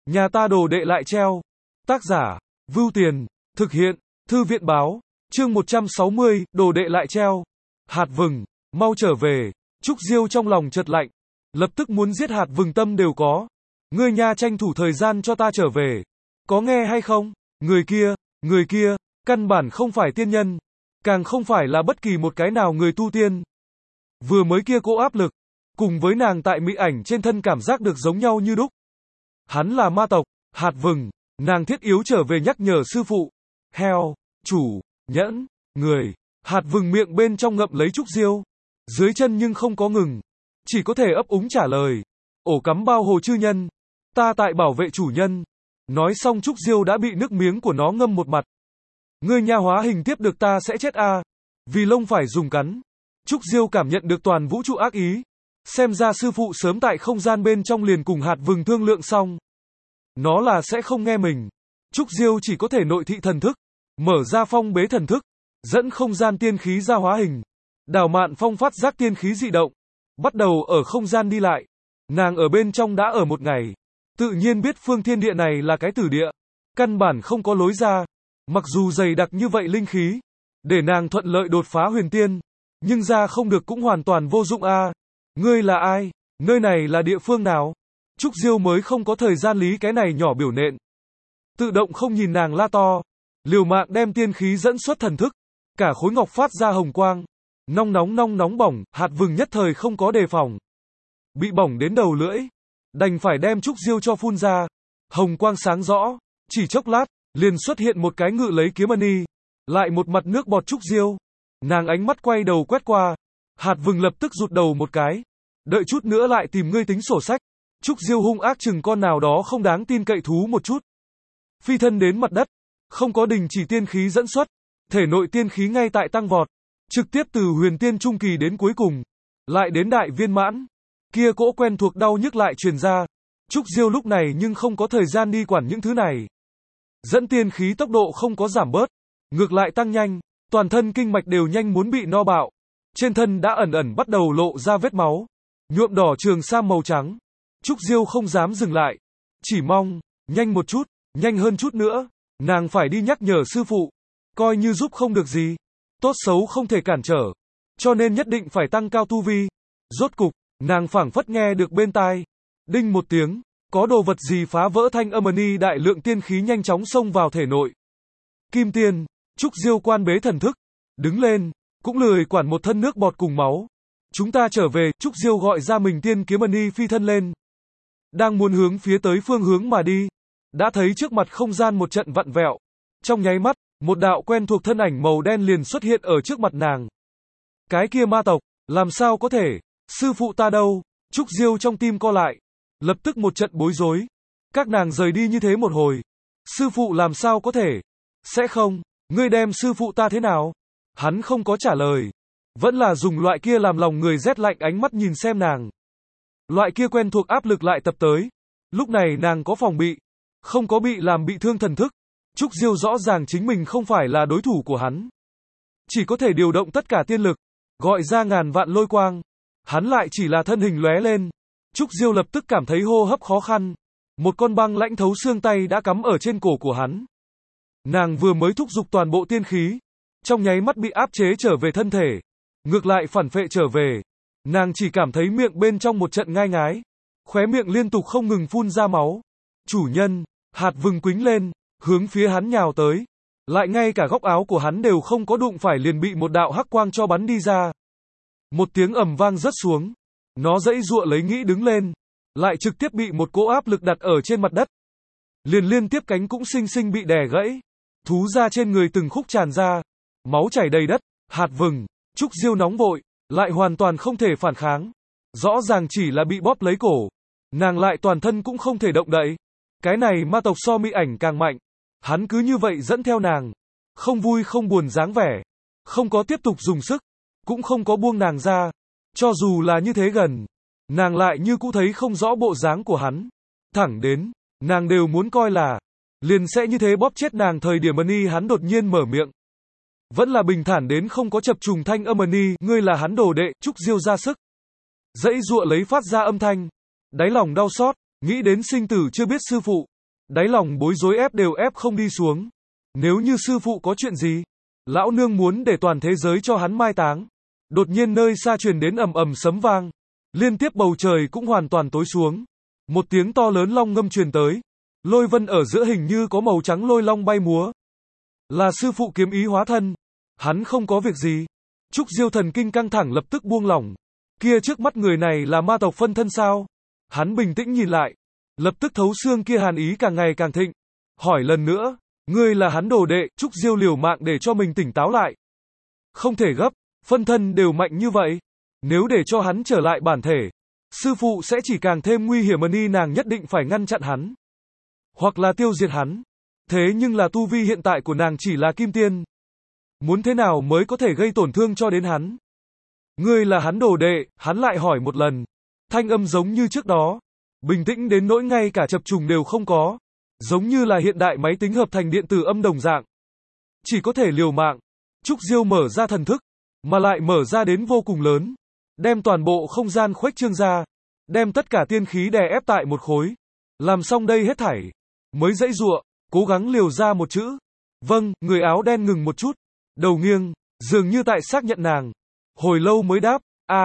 Nhà ta đồ đệ lại treo. Tác giả, Vưu Tiền, thực hiện, Thư viện báo, chương 160, đồ đệ lại treo. Hạt vừng, mau trở về. Trúc Diêu trong lòng chợt lạnh, lập tức muốn giết hạt vừng tâm đều có. Ngươi nha tranh thủ thời gian cho ta trở về. Có nghe hay không? Người kia, căn bản không phải tiên nhân, càng không phải là bất kỳ một cái nào người tu tiên. Vừa mới kia cỗ áp lực, cùng với nàng tại mỹ ảnh trên thân cảm giác được giống nhau như đúc. Hắn là ma tộc, hạt vừng, nàng thiết yếu trở về nhắc nhở sư phụ. Heo, chủ, nhẫn, người, hạt vừng miệng bên trong ngậm lấy Trúc Diêu, dưới chân nhưng không có ngừng, chỉ có thể ấp úng trả lời. Ổ cắm bao hồ chư nhân, ta tại bảo vệ chủ nhân. Nói xong Trúc Diêu đã bị nước miếng của nó ngâm một mặt. Ngươi nha hóa hình tiếp được ta sẽ chết a. Vì lông phải dùng cắn. Trúc Diêu cảm nhận được toàn vũ trụ ác ý. Xem ra sư phụ sớm tại không gian bên trong liền cùng hạt vừng thương lượng xong. Nó là sẽ không nghe mình. Trúc Diêu chỉ có thể nội thị thần thức, mở ra phong bế thần thức, dẫn không gian tiên khí ra hóa hình. Đào Mạn Phong phát giác tiên khí dị động, bắt đầu ở không gian đi lại. Nàng ở bên trong đã ở một ngày, tự nhiên biết phương thiên địa này là cái tử địa, căn bản không có lối ra. Mặc dù dày đặc như vậy linh khí, để nàng thuận lợi đột phá huyền tiên, nhưng ra không được cũng hoàn toàn vô dụng a. Ngươi là ai? Nơi này là địa phương nào? Trúc Diêu mới không có thời gian lý cái này nhỏ biểu nện. Tự động không nhìn nàng la to, liều mạng đem tiên khí dẫn xuất thần thức, cả khối ngọc phát ra hồng quang, nong nóng bỏng, hạt vừng nhất thời không có đề phòng, bị bỏng đến đầu lưỡi, đành phải đem Trúc Diêu cho phun ra. Hồng quang sáng rõ, chỉ chốc lát, liền xuất hiện một cái ngự lấy kiếm ani, lại một mặt nước bọt Trúc Diêu. Nàng ánh mắt quay đầu quét qua, hạt vừng lập tức rụt đầu một cái, đợi chút nữa lại tìm ngươi tính sổ sách. Trúc Diêu hung ác chừng con nào đó không đáng tin cậy thú một chút. Phi thân đến mặt đất, không có đình chỉ tiên khí dẫn xuất, thể nội tiên khí ngay tại tăng vọt, trực tiếp từ huyền tiên trung kỳ đến cuối cùng, lại đến đại viên mãn. Kia cỗ quen thuộc đau nhức lại truyền ra. Trúc Diêu lúc này nhưng không có thời gian đi quản những thứ này. Dẫn tiên khí tốc độ không có giảm bớt, ngược lại tăng nhanh, toàn thân kinh mạch đều nhanh muốn bị no bạo. Trên thân đã ẩn ẩn bắt đầu lộ ra vết máu, nhuộm đỏ trường sam màu trắng. Trúc Diêu không dám dừng lại, chỉ mong, nhanh một chút, nhanh hơn chút nữa, nàng phải đi nhắc nhở sư phụ, coi như giúp không được gì, tốt xấu không thể cản trở, cho nên nhất định phải tăng cao tu vi. Rốt cục, nàng phảng phất nghe được bên tai, đinh một tiếng, có đồ vật gì phá vỡ thanh âm ni, đại lượng tiên khí nhanh chóng xông vào thể nội. Kim tiên, Trúc Diêu quan bế thần thức, đứng lên, cũng lười quản một thân nước bọt cùng máu. Chúng ta trở về. Trúc Diêu gọi ra mình tiên kiếm ani phi thân lên, đang muốn hướng phía tới phương hướng mà đi, đã thấy trước mặt không gian một trận vặn vẹo. Trong nháy mắt, một đạo quen thuộc thân ảnh màu đen liền xuất hiện ở trước mặt nàng. Cái kia ma tộc, làm sao có thể? Sư phụ ta đâu? Trúc Diêu trong tim co lại, lập tức một trận bối rối. Các nàng rời đi như thế một hồi, sư phụ làm sao có thể? Sẽ không, ngươi đem sư phụ ta thế nào? Hắn không có trả lời, vẫn là dùng loại kia làm lòng người rét lạnh ánh mắt nhìn xem nàng. Loại kia quen thuộc áp lực lại tập tới. Lúc này nàng có phòng bị, không có bị làm bị thương thần thức. Trúc Diêu rõ ràng chính mình không phải là đối thủ của hắn, chỉ có thể điều động tất cả tiên lực, gọi ra ngàn vạn lôi quang. Hắn lại chỉ là thân hình lóe lên. Trúc Diêu lập tức cảm thấy hô hấp khó khăn. Một con băng lãnh thấu xương tay đã cắm ở trên cổ của hắn. Nàng vừa mới thúc giục toàn bộ tiên khí, trong nháy mắt bị áp chế trở về thân thể, ngược lại phản phệ trở về. Nàng chỉ cảm thấy miệng bên trong một trận ngai ngái, khóe miệng liên tục không ngừng phun ra máu. Chủ nhân, hạt vừng quĩnh lên, hướng phía hắn nhào tới. Lại ngay cả góc áo của hắn đều không có đụng phải liền bị một đạo hắc quang cho bắn đi ra. Một tiếng ầm vang rớt xuống. Nó giãy giụa lấy nghĩ đứng lên, lại trực tiếp bị một cỗ áp lực đặt ở trên mặt đất. Liền liên tiếp cánh cũng xinh xinh bị đè gãy. Thú da trên người từng khúc tràn ra, máu chảy đầy đất. Hạt vừng, Trúc Diêu nóng vội, lại hoàn toàn không thể phản kháng. Rõ ràng chỉ là bị bóp lấy cổ, nàng lại toàn thân cũng không thể động đậy. Cái này ma tộc so mỹ ảnh càng mạnh. Hắn cứ như vậy dẫn theo nàng, không vui không buồn dáng vẻ, không có tiếp tục dùng sức, cũng không có buông nàng ra. Cho dù là như thế gần, nàng lại như cũ thấy không rõ bộ dáng của hắn. Thẳng đến, nàng đều muốn coi là liền sẽ như thế bóp chết nàng thời điểm ni hắn đột nhiên mở miệng. Vẫn là bình thản đến không có chập trùng thanh âm ni, ngươi là hắn đồ đệ. Trúc Diêu ra sức giãy giụa lấy phát ra âm thanh, đáy lòng đau xót, nghĩ đến sinh tử chưa biết sư phụ, Đáy lòng bối rối ép đều ép không đi xuống. Nếu như sư phụ có chuyện gì, lão nương muốn để toàn thế giới cho hắn mai táng. Đột nhiên nơi xa truyền đến ầm ầm sấm vang, liên tiếp bầu trời cũng hoàn toàn tối xuống. Một tiếng to lớn long ngâm truyền tới, lôi vân ở giữa hình như có màu trắng lôi long bay múa. Là sư phụ kiếm ý hóa thân. Hắn không có việc gì. Trúc Diêu thần kinh căng thẳng lập tức buông lỏng. Kia trước mắt người này là ma tộc phân thân sao? Hắn bình tĩnh nhìn lại, lập tức thấu xương kia hàn ý càng ngày càng thịnh. Hỏi lần nữa, ngươi là hắn đồ đệ? Trúc Diêu liều mạng để cho mình tỉnh táo lại. Không thể gấp, phân thân đều mạnh như vậy. Nếu để cho hắn trở lại bản thể, sư phụ sẽ chỉ càng thêm nguy hiểm hơn, nàng nhất định phải ngăn chặn hắn. Hoặc là tiêu diệt hắn. Thế nhưng là tu vi hiện tại của nàng chỉ là kim tiên. Muốn thế nào mới có thể gây tổn thương cho đến hắn? Ngươi là hắn đồ đệ, hắn lại hỏi một lần. Thanh âm giống như trước đó. Bình tĩnh đến nỗi ngay cả chập trùng đều không có. Giống như là hiện đại máy tính hợp thành điện tử âm đồng dạng. Chỉ có thể liều mạng. Trúc Diêu mở ra thần thức, mà lại mở ra đến vô cùng lớn. Đem toàn bộ không gian khuếch trương ra. Đem tất cả tiên khí đè ép tại một khối. Làm xong đây hết thảy. Mới dãy giụa, cố gắng liều ra một chữ. Vâng, người áo đen ngừng một chút. Đầu nghiêng, dường như tại xác nhận nàng. Hồi lâu mới đáp,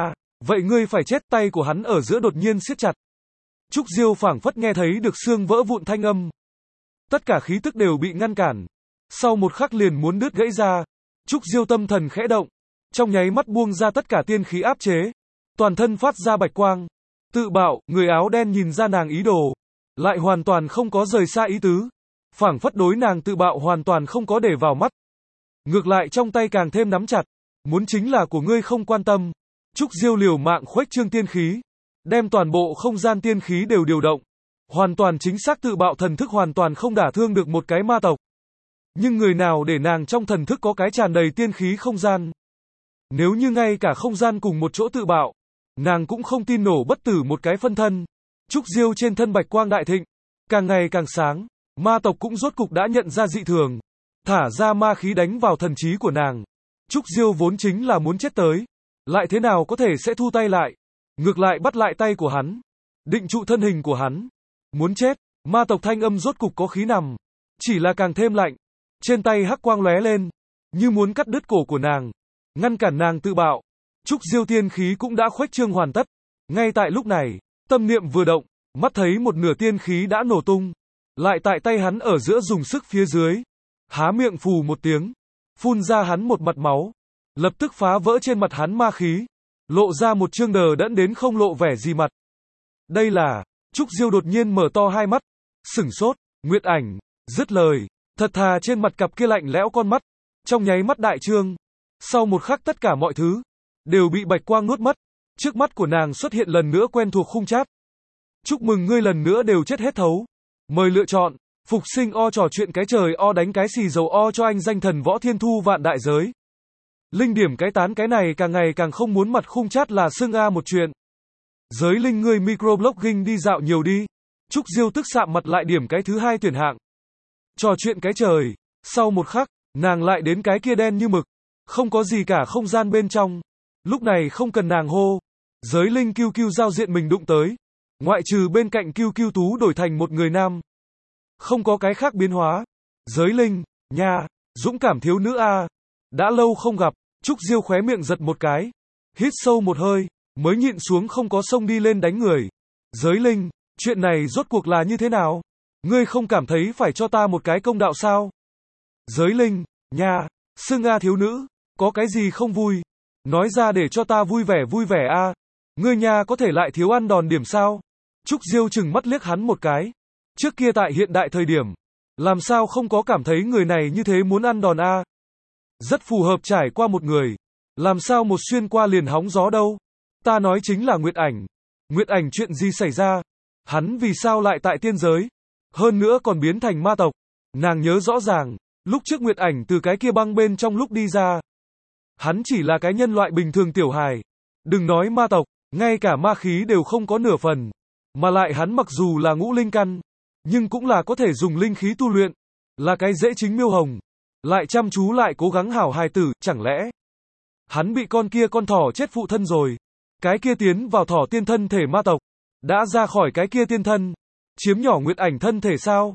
vậy ngươi phải chết. Tay của hắn ở giữa đột nhiên siết chặt. Trúc Diêu phảng phất nghe thấy được xương vỡ vụn thanh âm. Tất cả khí tức đều bị ngăn cản. Sau một khắc liền muốn đứt gãy ra. Trúc Diêu tâm thần khẽ động. Trong nháy mắt buông ra tất cả tiên khí áp chế. Toàn thân phát ra bạch quang. Tự bạo, người áo đen nhìn ra nàng ý đồ. Lại hoàn toàn không có rời xa ý tứ. Phảng phất đối nàng tự bạo hoàn toàn không có để vào mắt. Ngược lại trong tay càng thêm nắm chặt. Muốn chính là của ngươi không quan tâm. Trúc Diêu liều mạng khuếch trương tiên khí. Đem toàn bộ không gian tiên khí đều điều động. Hoàn toàn chính xác tự bạo thần thức hoàn toàn không đả thương được một cái ma tộc. Nhưng người nào để nàng trong thần thức có cái tràn đầy tiên khí không gian. Nếu như ngay cả không gian cùng một chỗ tự bạo, nàng cũng không tin nổ bất tử một cái phân thân. Trúc Diêu trên thân bạch quang đại thịnh, càng ngày càng sáng. Ma tộc cũng rốt cục đã nhận ra dị thường. Thả ra ma khí đánh vào thần trí của nàng. Trúc Diêu vốn chính là muốn chết tới. Lại thế nào có thể sẽ thu tay lại. Ngược lại bắt lại tay của hắn. Định trụ thân hình của hắn. Muốn chết. Ma tộc thanh âm rốt cục có khí nằm. Chỉ là càng thêm lạnh. Trên tay hắc quang lóe lên. Như muốn cắt đứt cổ của nàng. Ngăn cản nàng tự bạo. Trúc Diêu tiên khí cũng đã khuếch trương hoàn tất. Ngay tại lúc này, tâm niệm vừa động. Mắt thấy một nửa tiên khí đã nổ tung. Lại tại tay hắn ở giữa dùng sức phía dưới. Há miệng phù một tiếng. Phun ra hắn một mặt máu. Lập tức phá vỡ trên mặt hắn ma khí. Lộ ra một trương đờ đẫn đến không lộ vẻ gì mặt. Đây là, Trúc Diêu đột nhiên mở to hai mắt. Sửng sốt, Nguyệt Ảnh, dứt lời. Thật thà trên mặt cặp kia lạnh lẽo con mắt. Trong nháy mắt đại trương. Sau một khắc tất cả mọi thứ. Đều bị bạch quang nuốt mất. Trước mắt của nàng xuất hiện lần nữa quen thuộc khung chat. Chúc mừng ngươi lần nữa đều chết hết thấu. Mời lựa chọn. Phục sinh o trò chuyện cái trời o đánh cái xì dầu o cho anh danh thần võ thiên thu vạn đại giới. Linh điểm cái tán cái này càng ngày càng không muốn mặt khung chat là xưng a một chuyện. Giới linh ngươi microblogging đi dạo nhiều đi. Trúc Diêu tức sạm mặt lại điểm cái thứ hai tuyển hạng. Trò chuyện cái trời. Sau một khắc, nàng lại đến cái kia đen như mực. Không có gì cả không gian bên trong. Lúc này không cần nàng hô. Giới linh QQ giao diện mình đụng tới. Ngoại trừ bên cạnh QQ tú đổi thành một người nam. Không có cái khác biến hóa. Giới linh, nha, dũng cảm thiếu nữ a. Đã lâu không gặp. Trúc Diêu khóe miệng giật một cái. Hít sâu một hơi. Mới nhịn xuống không có xông đi lên đánh người. Giới linh, chuyện này rốt cuộc là như thế nào? Ngươi không cảm thấy phải cho ta một cái công đạo sao? Giới linh, nha, xưng a thiếu nữ, có cái gì không vui? Nói ra để cho ta vui vẻ a. Ngươi nha có thể lại thiếu ăn đòn điểm sao? Trúc Diêu chừng mắt liếc hắn một cái. Trước kia tại hiện đại thời điểm, làm sao không có cảm thấy người này như thế muốn ăn đòn a? Rất phù hợp trải qua một người. Làm sao một xuyên qua liền hóng gió đâu? Ta nói chính là Nguyệt Ảnh. Nguyệt Ảnh chuyện gì xảy ra? Hắn vì sao lại tại tiên giới? Hơn nữa còn biến thành ma tộc. Nàng nhớ rõ ràng, lúc trước Nguyệt Ảnh từ cái kia băng bên trong lúc đi ra. Hắn chỉ là cái nhân loại bình thường tiểu hài. Đừng nói ma tộc, ngay cả ma khí đều không có nửa phần. Mà lại hắn mặc dù là ngũ linh căn, nhưng cũng là có thể dùng linh khí tu luyện. Là cái dễ chính miêu hồng. Lại chăm chú lại cố gắng hảo hài tử, chẳng lẽ hắn bị con kia con thỏ chết phụ thân rồi. Cái kia tiến vào thỏ tiên thân thể ma tộc. Đã ra khỏi cái kia tiên thân. Chiếm nhỏ Nguyệt Ảnh thân thể sao?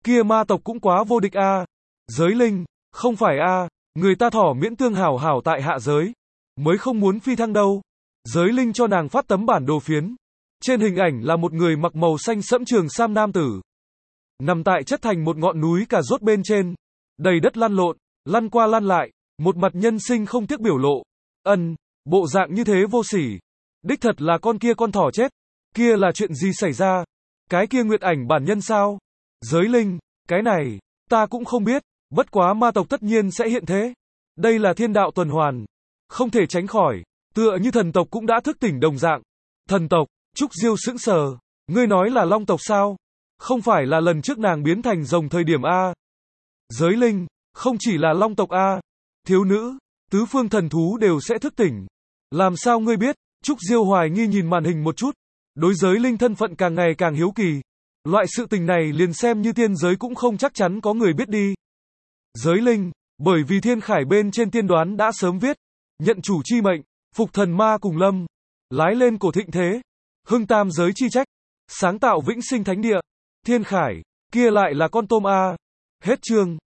kia ma tộc cũng quá vô địch a. Giới linh, không phải a, người ta thỏ miễn tương hảo hảo tại hạ giới, mới không muốn phi thăng đâu. Giới linh cho nàng phát tấm bản đồ phiến. Trên hình ảnh là một người mặc màu xanh sẫm trường sam nam tử. Nằm tại chất thành một ngọn núi cà rốt bên trên. Đầy đất lăn lộn, lăn qua lăn lại, một mặt nhân sinh không tiếc biểu lộ. Bộ dạng như thế vô sỉ. Đích thật là con kia con thỏ chết. Kia là chuyện gì xảy ra? Cái kia nguyệt ảnh bản nhân sao? Giới linh, cái này, ta cũng không biết, bất quá ma tộc tất nhiên sẽ hiện thế. Đây là thiên đạo tuần hoàn, không thể tránh khỏi, tựa như thần tộc cũng đã thức tỉnh đồng dạng. Thần tộc, Trúc Diêu sững sờ, ngươi nói là long tộc sao? Không phải là lần trước nàng biến thành rồng thời điểm a? Giới linh, không chỉ là long tộc a, thiếu nữ, tứ phương thần thú đều sẽ thức tỉnh. Làm sao ngươi biết? Trúc Diêu hoài nghi nhìn màn hình một chút, đối giới linh thân phận càng ngày càng hiếu kỳ. Loại sự tình này liền xem như tiên giới cũng không chắc chắn có người biết đi. Giới linh, bởi vì thiên khải bên trên tiên đoán đã sớm viết, nhận chủ chi mệnh, phục thần ma cùng lâm, lái lên cổ thịnh thế, hưng tam giới chi trách, sáng tạo vĩnh sinh thánh địa. Thiên khải, kia lại là con tôm a. Hết chương.